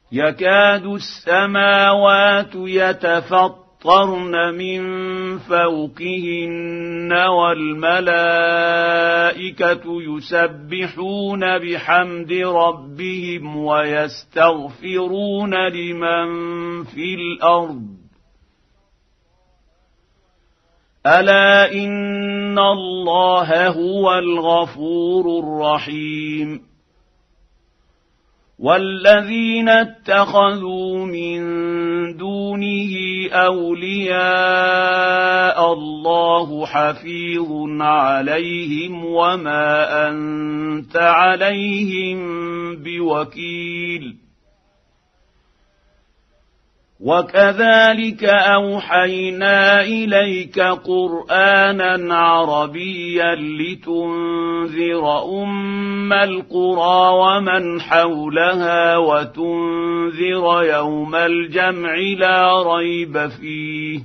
يكاد السماوات يتفطرن من فوقهن والملائكة يسبحون بحمد ربهم ويستغفرون لمن في الأرض ألا إن الله هو الغفور الرحيم والذين اتخذوا من دونه أولياء الله حفيظ عليهم وما أنت عليهم بوكيل وكذلك أوحينا إليك قرآنا عربيا لتنذر أم القرى ومن حولها وتنذر يوم الجمع لا ريب فيه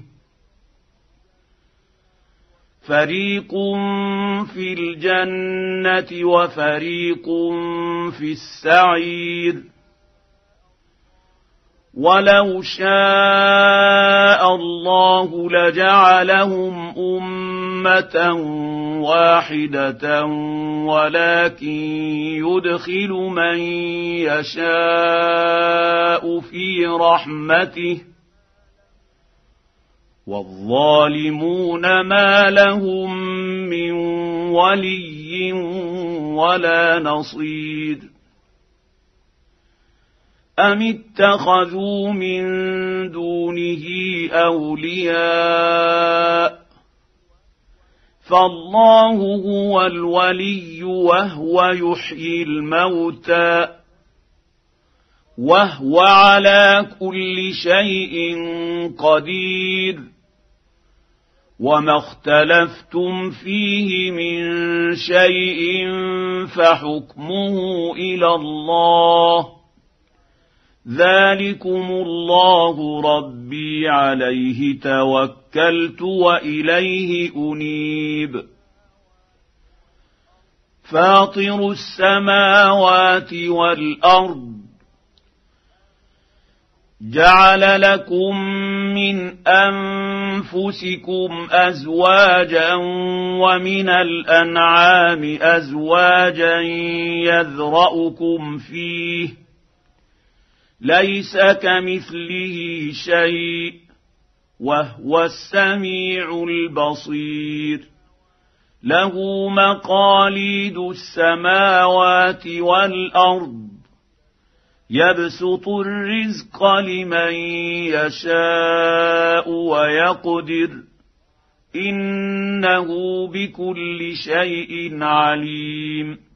فريق في الجنة وفريق في السعير ولو شاء الله لجعلهم أمة واحدة ولكن يدخل من يشاء في رحمته والظالمون ما لهم من ولي ولا نصير أم اتخذوا من دونه أولياء فالله هو الولي وهو يحيي الموتى وهو على كل شيء قدير وما اختلفتم فيه من شيء فحكمه إلى الله ذلكم الله ربي عليه توكلت وإليه أنيب فاطر السماوات والأرض جعل لكم من أنفسكم أزواجا ومن الأنعام أزواجا يذرأكم فيه ليس كمثله شيء وهو السميع البصير له مقاليد السماوات والأرض يبسط الرزق لمن يشاء ويقدر إنه بكل شيء عليم